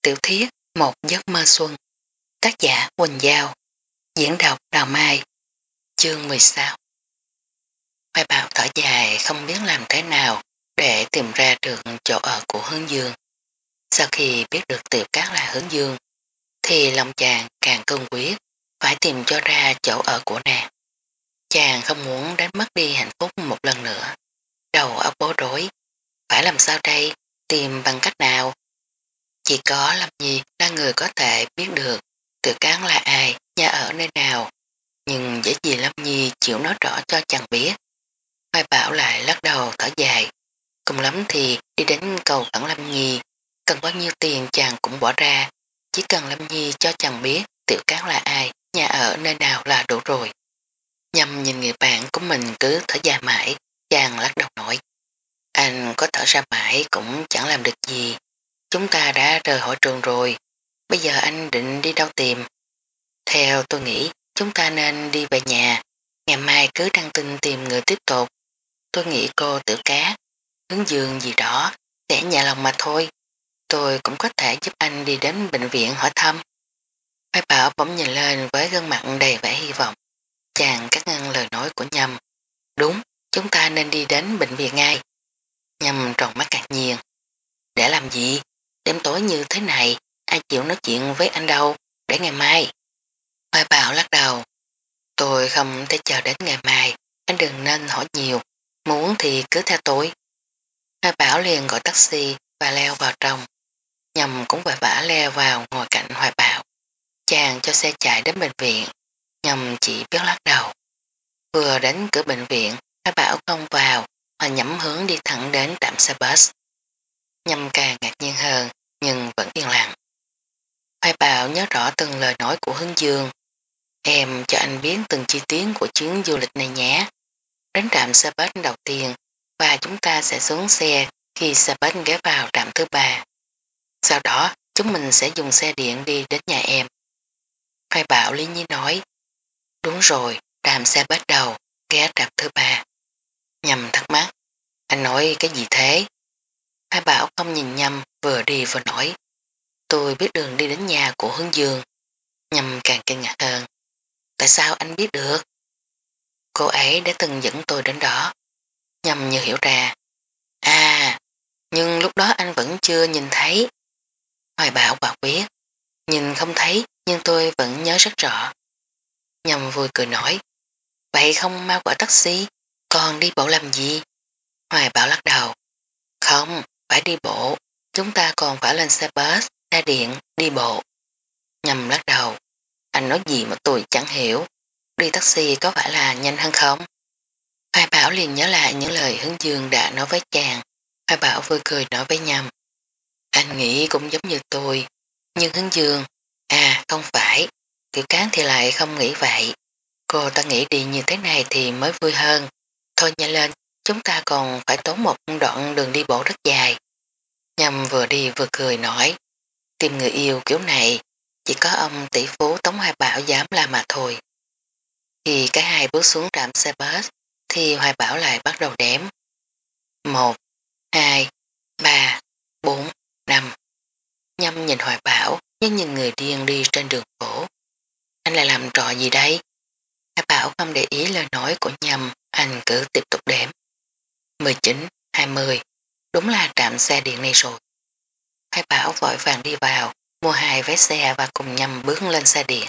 Tiểu thuyết Một giấc mơ xuân. Tác giả Quỳnh Giao. Diễn đọc Đào Mai. Chương 16. Hoài Bảo thở dài không biết làm thế nào để tìm ra được chỗ ở của Hướng Dương. Sau khi biết được Tiểu Cát là Hướng Dương thì lòng chàng càng cương quyết phải tìm cho ra chỗ ở của nàng. Chàng không muốn đánh mất đi hạnh phúc một lần nữa. Đầu óc bối rối. Phải làm sao đây? Tìm bằng cách nào? Chỉ có Lâm Nhi là người có thể biết được Tiểu Cát là ai, nhà ở nơi nào. Nhưng dễ gì Lâm Nhi chịu nói rõ cho chàng biết. Hoài Bảo lại lắc đầu thở dài. Cùng lắm thì đi đến cầu khẩn Lâm Nhi. Cần bao nhiêu tiền chàng cũng bỏ ra. Chỉ cần Lâm Nhi cho chàng biết Tiểu Cát là ai, nhà ở nơi nào là đủ rồi. Nhâm nhìn người bạn của mình cứ thở dài mãi. Chàng lắc đầu nói. Anh có thở ra mãi cũng chẳng làm được gì. Chúng ta đã rời hội trường rồi. Bây giờ anh định đi đâu tìm? Theo tôi nghĩ chúng ta nên đi về nhà. Ngày mai cứ đăng tin tìm người tiếp tục. Tôi nghĩ cô Tiểu Cát, Hướng Dương gì đó sẽ nhẹ lòng mà thôi. Tôi cũng có thể giúp anh đi đến bệnh viện hỏi thăm. Hoài Bảo bỗng nhìn lên với gương mặt đầy vẻ hy vọng. Chàng cắt ngang lời nói của Nhâm. Đúng, chúng ta nên đi đến bệnh viện ngay. Nhâm tròn mắt ngạc nhiên. Để làm gì? Đêm tối như thế này, ai chịu nói chuyện với anh đâu, để ngày mai. Hoài Bảo lắc đầu. Tôi không thể chờ đến ngày mai, anh đừng nên hỏi nhiều, muốn thì cứ theo tôi. Hoài Bảo liền gọi taxi và leo vào trong. Nhâm cũng vội vã leo vào ngồi cạnh Hoài Bảo. Chàng cho xe chạy đến bệnh viện, Nhâm chỉ biết lắc đầu. Vừa đến cửa bệnh viện, Hoài Bảo không vào, mà nhắm hướng đi thẳng đến trạm xe bus. Nhâm càng ngạc nhiên hơn, nhưng vẫn yên lặng. Hoài Bảo nhớ rõ từng lời nói của Hướng Dương. Em cho anh biết từng chi tiết của chuyến du lịch này nhé. Đến trạm xe bus đầu tiên và chúng ta sẽ xuống xe khi xe bus ghé vào trạm thứ 3. Sau đó chúng mình sẽ dùng xe điện đi đến nhà em. Hoài Bảo lý nhí nói. Đúng rồi, trạm xe bus đầu, ghé trạm thứ 3. Nhâm thắc mắc. Anh nói cái gì thế? Hoài Bảo không nhìn Nhâm vừa đi vừa nói. Tôi biết đường đi đến nhà của Hướng Dương. Nhâm càng kinh ngạc hơn. Tại sao anh biết được? Cô ấy đã từng dẫn tôi đến đó. Nhâm như hiểu ra. À, nhưng lúc đó anh vẫn chưa nhìn thấy. Hoài Bảo quả quyết. Nhìn không thấy nhưng tôi vẫn nhớ rất rõ. Nhâm vui cười nói. Vậy không mau gọi taxi, còn đi bộ làm gì? Hoài Bảo lắc đầu. Không, phải đi bộ. Chúng ta còn phải lên xe bus, xe điện, đi bộ. Nhâm lắc đầu. Anh nói gì mà tôi chẳng hiểu. Đi taxi có phải là nhanh hơn không? Hoài Bảo liền nhớ lại những lời Hướng Dương đã nói với chàng. Hoài Bảo vui cười nói với Nhâm. Anh nghĩ cũng giống như tôi. Nhưng Hướng Dương, không phải. Tiểu Cát thì lại không nghĩ vậy. Cô ta nghĩ đi như thế này thì mới vui hơn. Thôi nhanh lên, chúng ta còn phải tốn một đoạn đường đi bộ rất dài. Nhâm vừa đi vừa cười nói. Tìm người yêu kiểu này, chỉ có ông tỷ phú Tống Hoài Bảo dám làm mà thôi. Khi cả hai bước xuống trạm xe bus, thì Hoài Bảo lại bắt đầu đếm. 1, 2, 3, 4, 5. Nhâm nhìn Hoài Bảo như nhìn người điên đi trên đường phố. Anh lại làm trò gì đây? Hoài Bảo không để ý lời nói của Nhâm, anh cứ tiếp tục đếm. 19, 20. Đúng là trạm xe điện này rồi. Hoài Bảo vội vàng đi vào, mua 2 vé xe và cùng Nhâm bước lên xe điện.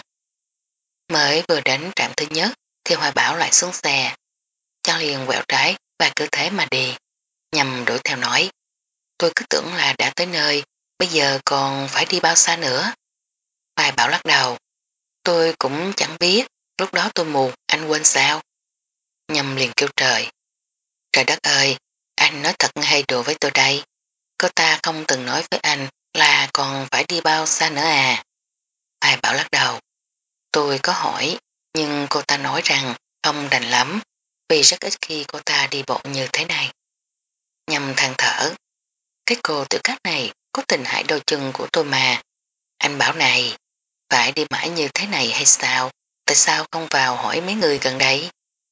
Mới vừa đến trạm thứ nhất thì Hoài Bảo lại xuống xe. Chàng liền quẹo trái và cứ thế mà đi. Nhâm đuổi theo nói. Tôi cứ tưởng là đã tới nơi, bây giờ còn phải đi bao xa nữa. Hoài Bảo lắc đầu. Tôi cũng chẳng biết, lúc đó tôi mù, anh quên sao? Nhâm liền kêu trời. Trời đất ơi, anh nói thật hay đùa với tôi đây. Cô ta không từng nói với anh là còn phải đi bao xa nữa à? Hoài Bảo lắc đầu. Tôi có hỏi, nhưng cô ta nói rằng không đành lắm, vì rất ít khi cô ta đi bộ như thế này. Nhâm than thở. Cái cô Tiểu Cát này có tình hại đôi chân của tôi mà. Anh bảo này, phải đi mãi như thế này hay sao? Tại sao không vào hỏi mấy người gần đây?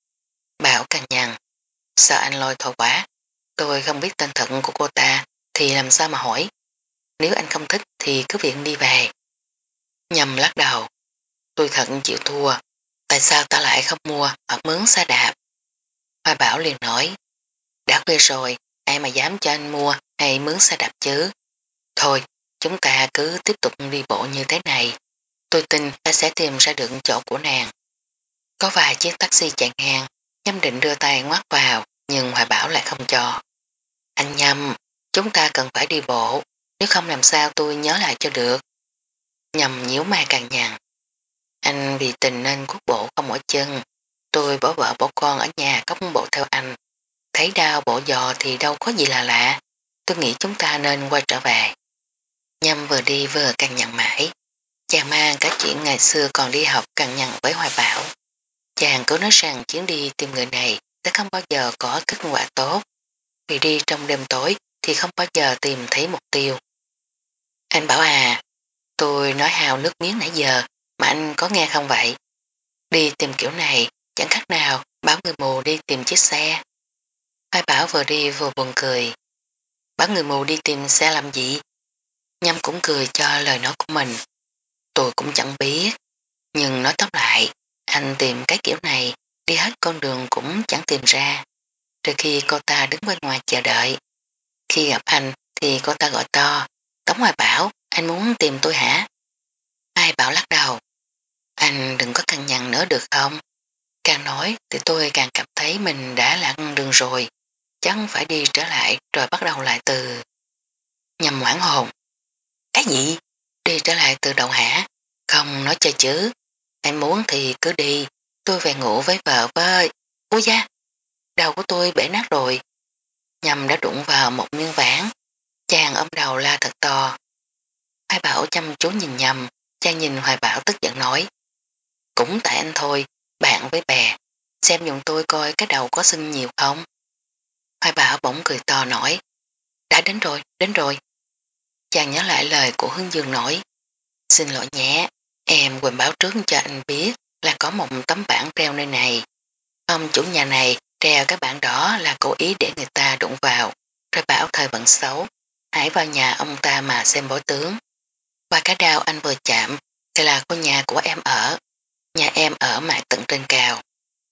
Bảo cằn nhằn. Sao anh lôi thôi quá? Tôi không biết tên thật của cô ta, thì làm sao mà hỏi? Nếu anh không thích thì cứ việc đi về. Nhâm lắc đầu, tôi thật chịu thua, tại sao ta lại không mua hoặc mướn xe đạp? Hoa Bảo liền nói, đã khuya rồi, ai mà dám cho anh mua hay mướn xe đạp chứ? Thôi, chúng ta cứ tiếp tục đi bộ như thế này, tôi tin ta sẽ tìm ra được chỗ của nàng. Có vài chiếc taxi chạy ngang, Nhâm định đưa tay ngoắt vào, nhưng Hoài Bảo lại không cho. Anh Nhâm, chúng ta cần phải đi bộ, nếu không làm sao tôi nhớ lại cho được. Nhâm nhíu mày càng nhằn. Anh vì tình nên quốc bộ không mỏi chân, tôi bỏ vợ bỏ con ở nhà cốc bộ theo anh. Thấy đau bộ giò thì đâu có gì là lạ, tôi nghĩ chúng ta nên quay trở về. Nhâm vừa đi vừa càng nhằn mãi, chàng mang cả chuyện ngày xưa còn đi học càng nhằn với Hoài Bảo. Chàng cứ nói rằng chuyến đi tìm người này sẽ không bao giờ có kết quả tốt, vì đi trong đêm tối thì không bao giờ tìm thấy mục tiêu. Anh bảo à, tôi nói hào nước miếng nãy giờ mà anh có nghe không vậy? Đi tìm kiểu này chẳng khác nào báo người mù đi tìm chiếc xe. Hai bảo vừa đi vừa buồn cười. Báo người mù đi tìm xe làm gì? Nhâm cũng cười cho lời nói của mình. Tôi cũng chẳng biết, nhưng nói tóm lại, anh tìm cái kiểu này đi hết con đường cũng chẳng tìm ra, trừ khi cô ta đứng bên ngoài chờ đợi. Khi gặp anh thì cô ta gọi to, Tống Hoài Bảo, anh muốn tìm tôi hả? Ai Bảo lắc đầu, anh đừng có căng nhằn nữa được không? Càng nói thì tôi càng cảm thấy mình đã lạc đường rồi, chẳng phải đi trở lại rồi bắt đầu lại từ... Nhằm hoảng hồn. Cái gì? Đi trở lại từ đầu hả? Không nói chơi chứ. Em muốn thì cứ đi, tôi về ngủ với vợ với... Ôi da, đầu của tôi bể nát rồi. Nhằm đã đụng vào một miếng ván, chàng ôm đầu la thật to. Hoài Bảo chăm chú nhìn Nhằm, chàng nhìn Hoài Bảo tức giận nói. Cũng tại anh thôi, bạn với bè, xem dùng tôi coi cái đầu có sưng nhiều không. Hoài Bảo bỗng cười to nói, đã đến rồi, đến rồi. Chàng nhớ lại lời của Hướng Dương nói, xin lỗi nhé, em quên báo trước cho anh biết là có một tấm bảng treo nơi này. Ông chủ nhà này treo cái bảng đó là cố ý để người ta đụng vào, rồi bảo thời vận xấu, hãy vào nhà ông ta mà xem bói tướng. Qua cái đao anh vừa chạm thì là ngôi nhà của em ở, nhà em ở mạn tận trên cao.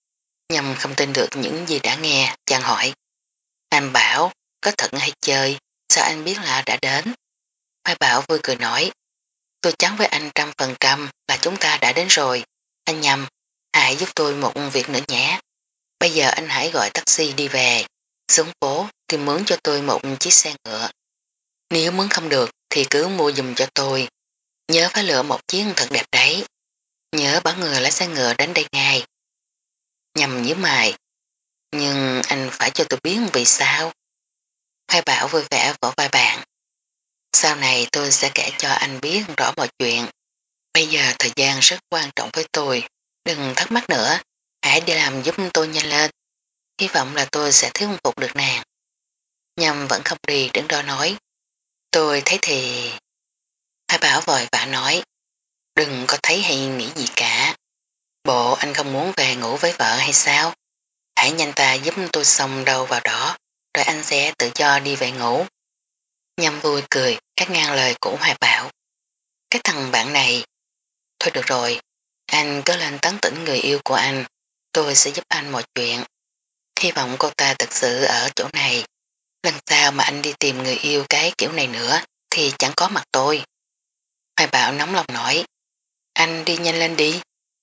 Nhằm không tin được những gì đã nghe, chàng hỏi, anh bảo, có thật hay chơi, sao anh biết là đã đến? Hoài Bảo vui cười nói, tôi chắn với anh 100% là chúng ta đã đến rồi. Anh Nhâm, hãy giúp tôi một việc nữa nhé. Bây giờ anh hãy gọi taxi đi về, xuống phố tìm mướn cho tôi một chiếc xe ngựa. Nếu mướn không được thì cứ mua giùm cho tôi. Nhớ phải lựa một chiếc thật đẹp đấy. Nhớ bảo người lái xe ngựa đến đây ngay. Nhâm nhíu mày, nhưng anh phải cho tôi biết vì sao. Hoài Bảo vui vẻ vỗ vai bạn. Sau này tôi sẽ kể cho anh biết rõ mọi chuyện. Bây giờ thời gian rất quan trọng với tôi. Đừng thắc mắc nữa. Hãy đi làm giúp tôi nhanh lên. Hy vọng là tôi sẽ thuyết phục được nàng. Nhâm vẫn không đi đứng đó nói. Tôi thấy thì... Hai Bảo vội vã nói. Đừng có thấy hay nghĩ gì cả. Bộ anh không muốn về ngủ với vợ hay sao? Hãy nhanh ta giúp tôi xong đâu vào đó. Rồi anh sẽ tự do đi về ngủ. Nhâm vui cười cắt ngang lời của Hoài Bảo. Cái thằng bạn này, thôi được rồi, anh cứ lên tán tỉnh người yêu của anh, tôi sẽ giúp anh mọi chuyện. Hy vọng cô ta thật sự ở chỗ này. Lần sau mà anh đi tìm người yêu cái kiểu này nữa thì chẳng có mặt tôi. Hoài Bảo nóng lòng nói, anh đi nhanh lên đi.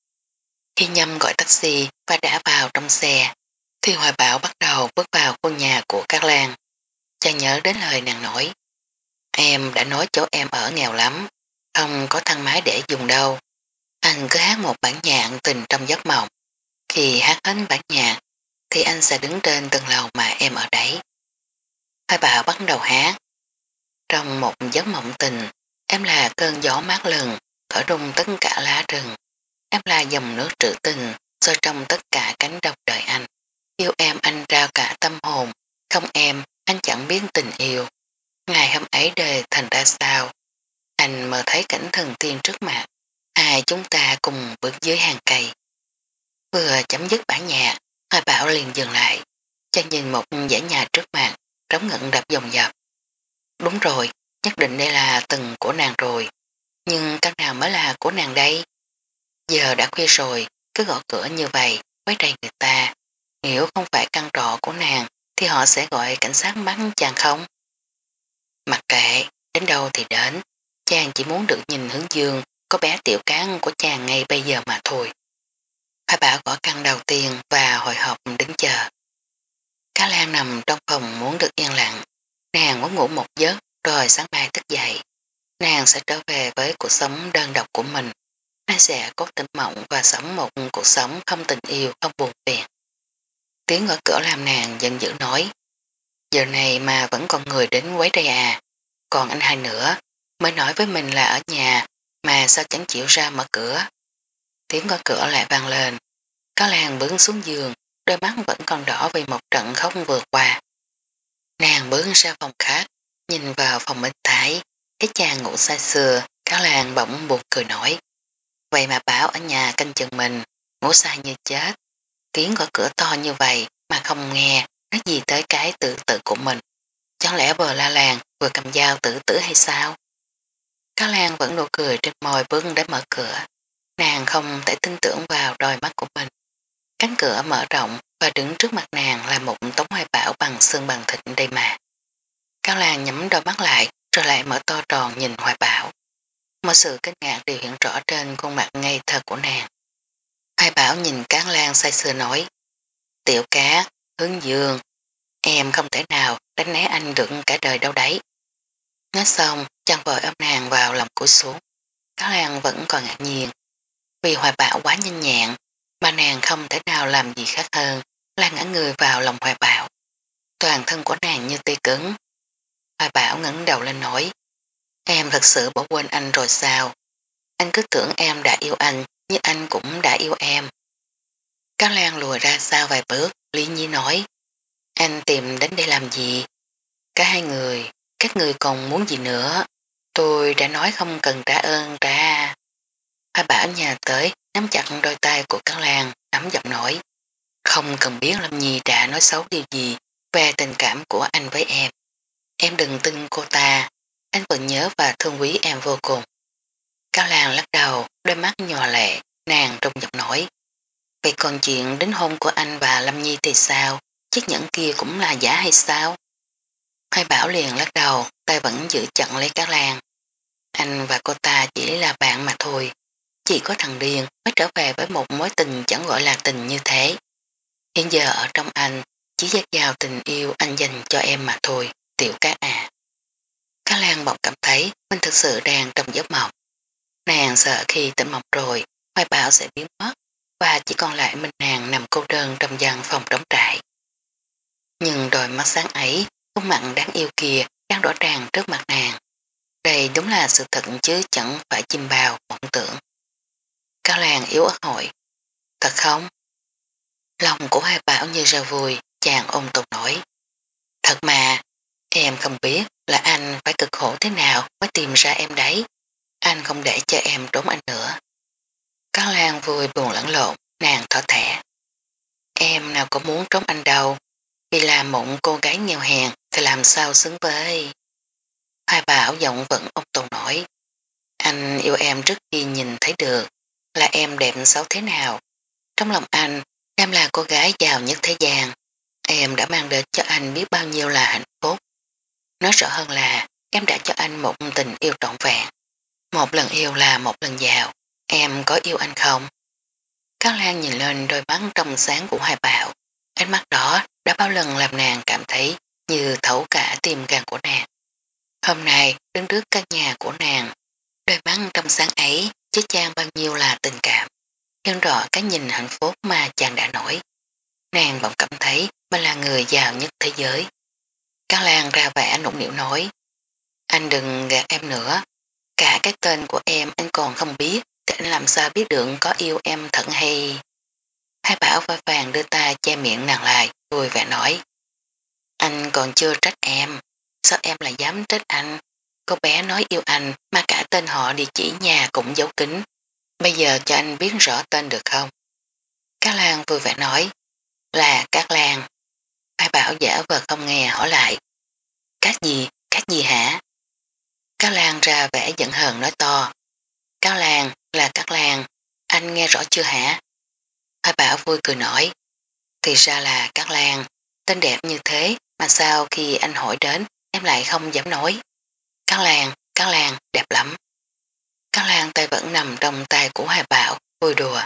Khi Nhâm gọi taxi và đã vào trong xe, thì Hoài Bảo bắt đầu bước vào khu nhà của Cát Lan. Chàng nhớ đến lời nàng nói, em đã nói chỗ em ở nghèo lắm, không có thang máy để dùng đâu. Anh cứ hát một bản nhạc tình trong giấc mộng. Khi hát hết bản nhạc, thì anh sẽ đứng trên tầng lầu mà em ở đấy. Hai bà bắt đầu hát. Trong một giấc mộng tình, em là cơn gió mát lừng, thổi rung tất cả lá rừng. Em là dòng nước trữ tình, soi trong tất cả cánh đồng đời anh. Yêu em anh trao cả tâm hồn, không em anh chẳng biết tình yêu. Ngày hôm ấy đời thành ra sao? Anh mơ thấy cảnh thần tiên trước mặt, hai chúng ta cùng bước dưới hàng cây. Vừa chấm dứt bản nhạc, Hoài Bảo liền dừng lại, chàng nhìn một dãy nhà trước mặt, trống ngẩn đập dòng dập. Đúng rồi, nhất định đây là từng của nàng rồi, nhưng căn nào mới là của nàng đây? Giờ đã khuya rồi, cứ gõ cửa như vậy, quấy rầy người ta. Nếu không phải căn trọ của nàng, thì họ sẽ gọi cảnh sát bắn chàng không? Mặc kệ, đến đâu thì đến, chàng chỉ muốn được nhìn hướng dương, có bé tiểu cán của chàng ngay bây giờ mà thôi. Hai bảo gõ căn đầu tiên và hồi hộp đứng chờ. Cá Lan nằm trong phòng muốn được yên lặng, nàng muốn ngủ một giấc rồi sáng mai thức dậy. Nàng sẽ trở về với cuộc sống đơn độc của mình. Nàng sẽ cố tỉnh mộng và sống một cuộc sống không tình yêu, không buồn phiền. Tiếng gõ cửa làm nàng giận dữ nói, giờ này mà vẫn còn người đến quấy đây à, còn anh hai nữa, mới nói với mình là ở nhà, mà sao chẳng chịu ra mở cửa. Tiếng gõ cửa lại vang lên, Cá Lan bước xuống giường, đôi mắt vẫn còn đỏ vì một trận khóc vừa qua. Nàng bước ra phòng khác, nhìn vào phòng bên thái, cái chàng ngủ say sưa, Cá Lan bỗng buồn cười nổi. Vậy mà bảo ở nhà canh chừng mình, ngủ say như chết. Tiếng gõ cửa to như vậy mà không nghe, nói gì tới cái tự tử của mình. Chẳng lẽ vừa la làng vừa cầm dao tự tử hay sao? Cá Lan vẫn nụ cười trên môi bước đến mở cửa. Nàng không thể tin tưởng vào đôi mắt của mình. Cánh cửa mở rộng và đứng trước mặt nàng là một Tống Hoài Bảo bằng xương bằng thịt đây mà. Cá Lan nhắm đôi mắt lại rồi lại mở to tròn nhìn Hoài Bảo. Mọi sự kinh ngạc đều hiện rõ trên khuôn mặt ngây thơ của nàng. Hoài Bảo nhìn Cá Lan say sưa nói, tiểu cá, hướng dương, em không thể nào đánh né anh được cả đời đâu đấy. Nói xong, chàng vội ôm nàng vào lòng cúi xuống. Cá Lan vẫn còn ngạc nhiên. Vì Hoài Bảo quá nhanh nhẹn, mà nàng không thể nào làm gì khác hơn là ngã người vào lòng Hoài Bảo. Toàn thân của nàng như tê cứng. Hoài Bảo ngẩng đầu lên nói, em thật sự bỏ quên anh rồi sao? Anh cứ tưởng em đã yêu anh, như anh cũng đã yêu em. Cá Lan lùi ra sau vài bước, Lý Nhi nói, anh tìm đến đây làm gì? Cả hai người, các người còn muốn gì nữa? Tôi đã nói không cần trả ơn ra. Hoài Bảo nhà tới, nắm chặt đôi tay của Cá Lan, ấm giọng nói, không cần biết Lâm Nhi đã nói xấu điều gì về tình cảm của anh với em. Em đừng tin cô ta, anh vẫn nhớ và thương quý em vô cùng. Cao Lan lắc đầu, đôi mắt nhòa lệ, nàng trong giọng nói. Vậy còn chuyện đính hôn của anh và Lâm Nhi thì sao? Chiếc nhẫn kia cũng là giả hay sao? Hai Bảo liền lắc đầu, tay vẫn giữ chặt lấy Cao Lan. Anh và cô ta chỉ là bạn mà thôi. Chỉ có thằng điên mới trở về với một mối tình chẳng gọi là tình như thế. Hiện giờ ở trong anh, chỉ dắt vào tình yêu anh dành cho em mà thôi, tiểu cá à. Cá Lan bỗng cảm thấy mình thực sự đang trong giấc mộng. Nàng sợ khi tỉnh mộng rồi, Hoài Bảo sẽ biến mất và chỉ còn lại mình nàng nằm cô đơn trong gian phòng trống trại. Nhưng đôi mắt sáng ấy, khuôn mặt đáng yêu kia đang rõ ràng trước mặt nàng. Đây đúng là sự thật chứ chẳng phải chim bào mộng tưởng. Cá Lan yếu ớt hỏi, thật không? Lòng của Hoài Bảo như rau vui, chàng ôm tục nổi. Thật mà, em không biết là anh phải cực khổ thế nào mới tìm ra em đấy. Anh không để cho em trốn anh nữa. Cá Lan vui buồn lẫn lộn, nàng thỏ thẻ. Em nào có muốn trốn anh đâu, vì là một cô gái nghèo hèn thì làm sao xứng với. Hoài Bảo giọng vẫn ông tồn nổi. Anh yêu em trước khi nhìn thấy được là em đẹp xấu thế nào. Trong lòng anh, em là cô gái giàu nhất thế gian. Em đã mang đến cho anh biết bao nhiêu là hạnh phúc. Nói rõ hơn là em đã cho anh một tình yêu trọn vẹn. Một lần yêu là một lần giàu. Em có yêu anh không? Cao Lan nhìn lên đôi mắt trong sáng của Hoài Bảo. Ánh mắt đó đã bao lần làm nàng cảm thấy như thấu cả tim gan của nàng. Hôm nay đứng trước căn nhà của nàng, đôi mắt trong sáng ấy chứa chan bao nhiêu là tình cảm. Hiện rõ cái nhìn hạnh phúc mà chàng đã nổi. Nàng bỗng cảm thấy mình là người giàu nhất thế giới. Cao Lan ra vẻ nũng nịu nói, anh đừng gạt em nữa, cả cái tên của em anh còn không biết, thì anh làm sao biết được có yêu em thật hay. Hai Bảo vội vàng đưa tay che miệng nàng lại, vui vẻ nói, anh còn chưa trách em, sao em lại dám trách anh, cô bé nói yêu anh mà cả tên họ địa chỉ nhà cũng giấu kín, bây giờ cho anh biết rõ tên được không. Cát Lan vui vẻ nói, là Cát Lan. Hai Bảo giả vờ không nghe hỏi lại, Cát gì hả? Cáo Lan ra vẻ giận hờn nói to. Cáo Lan là Cát Lan, anh nghe rõ chưa hả? Hoài Bảo vui cười nói. Thì ra là Cát Lan, tên đẹp như thế mà sao khi anh hỏi đến em lại không dám nói. Cát Lan, đẹp lắm. Cát Lan tay vẫn nằm trong tay của Hoài Bảo, vui đùa.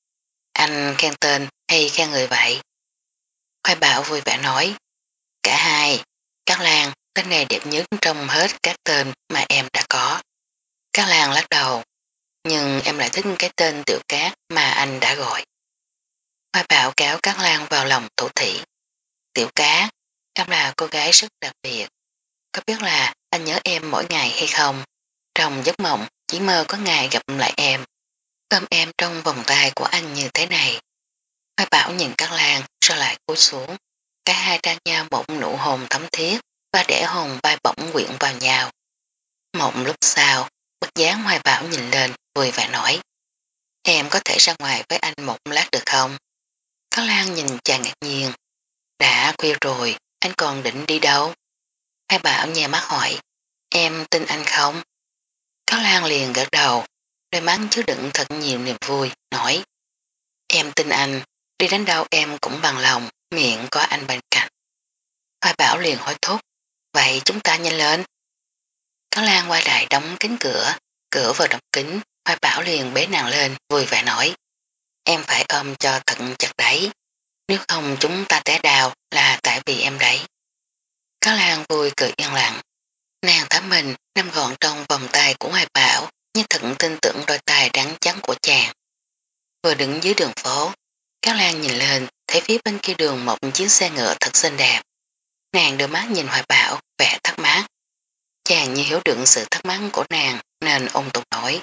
Anh khen tên hay khen người vậy? Hoài Bảo vui vẻ nói. Cả hai, Cát Lan, tên này đẹp nhất trong hết các tên mà em đã có. Cát Lan lắc đầu, nhưng em lại thích cái tên Tiểu Cát mà anh đã gọi. Hoài Bảo kéo Cát Lan vào lòng thủ thị. Tiểu Cát, em là cô gái rất đặc biệt. Có biết là anh nhớ em mỗi ngày hay không? Trong giấc mộng chỉ mơ có ngày gặp lại em. Ôm em trong vòng tay của anh như thế này. Hoài Bảo nhìn Cát Lan rồi lại cúi xuống. Cả hai trao nhau một nụ hôn thấm thiết và để hồn bay bổng quyện vào nhau. Một lúc sau, bức dáng Hoài Bảo nhìn lên vui vẻ nói. Em có thể ra ngoài với anh một lát được không? Cát Lan nhìn chàng ngạc nhiên. Đã khuya rồi, anh còn định đi đâu? Hoài Bảo nhè mắt hỏi. Em tin anh không? Cát Lan liền gật đầu, đôi mắt chứa đựng thật nhiều niềm vui, nói. Em tin anh, đi đến đâu em cũng bằng lòng, miệng có anh bên cạnh. Hoài Bảo liền hối thúc, vậy chúng ta nhanh lên. Cát Lan quay lại đóng kính cửa, cửa vừa đóng kính, Hoài Bảo liền bế nàng lên, vui vẻ nói. Em phải ôm cho thật chặt đấy, nếu không chúng ta té đào là tại vì em đấy. Cát Lan vui cười yên lặng, nàng thả mình nằm gọn trong vòng tay của Hoài Bảo, như thận tin tưởng đôi tay đắng trắng của chàng. Vừa đứng dưới đường phố, Cát Lan nhìn lên, thấy phía bên kia đường một chiếc xe ngựa thật xinh đẹp. Nàng đưa mắt nhìn Hoài Bảo, vẻ thắc mắc. Chàng như hiểu được sự thắc mắc của nàng nên ung tục nói.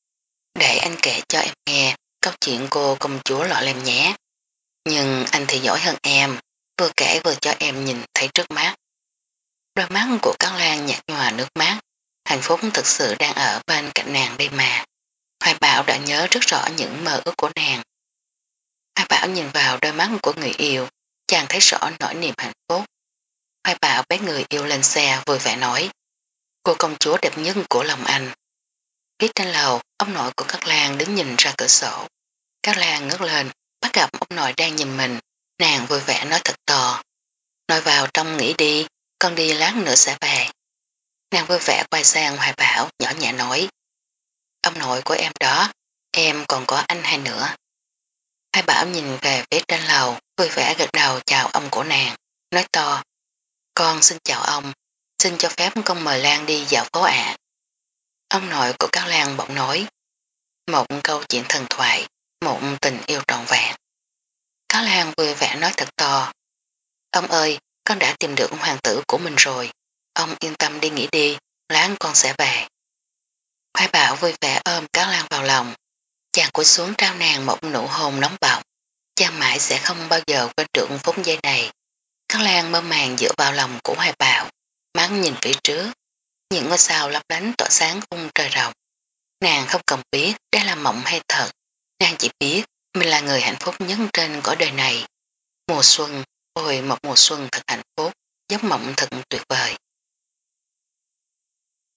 Để anh kể cho em nghe câu chuyện cô công chúa lọ lem nhé. Nhưng anh thì giỏi hơn em, vừa kể vừa cho em nhìn thấy trước mắt. Đôi mắt của Cát Lan nhạt nhòa nước mắt, hạnh phúc thực sự đang ở bên cạnh nàng đây mà. Hoài Bảo đã nhớ rất rõ những mơ ước của nàng. Hoài Bảo nhìn vào đôi mắt của người yêu, chàng thấy rõ nỗi niềm hạnh phúc. Hoài Bảo bế người yêu lên xe vui vẻ nói. Cô công chúa đẹp nhất của lòng anh. Phía trên lầu, ông nội của Cát Lan đứng nhìn ra cửa sổ. Cát Lan ngước lên, bắt gặp ông nội đang nhìn mình, nàng vui vẻ nói thật to. Nội vào trong nghỉ đi, con đi lát nữa sẽ về. Nàng vui vẻ quay sang Hoài Bảo, nhỏ nhẹ nói. Ông nội của em đó, em còn có anh hai nữa. Hoài Bảo nhìn về phía trên lầu, vui vẻ gật đầu chào ông của nàng, nói to. Con xin chào ông, xin cho phép con mời Lan đi dạo phố ạ. Ông nội của Cát Lan bỗng nói. Một câu chuyện thần thoại, một tình yêu trọn vẹn. Cát Lan vui vẻ nói thật to. Ông ơi, con đã tìm được hoàng tử của mình rồi. Ông yên tâm đi nghỉ đi, lát con sẽ về. Hoài Bảo vui vẻ ôm Cát Lan vào lòng. Chàng cúi xuống trao nàng một nụ hôn nóng bỏng. Chàng mãi sẽ không bao giờ quên được phút giây này. Cát Lan mơ màng dựa vào lòng của Hoài Bảo, mắt nhìn phía trước. Những ngôi sao lấp lánh tỏa sáng khung trời rộng. Nàng không cần biết đây là mộng hay thật. Nàng chỉ biết mình là người hạnh phúc nhất trên cõi đời này. Mùa xuân, ôi một mùa xuân thật hạnh phúc, giấc mộng thật tuyệt vời.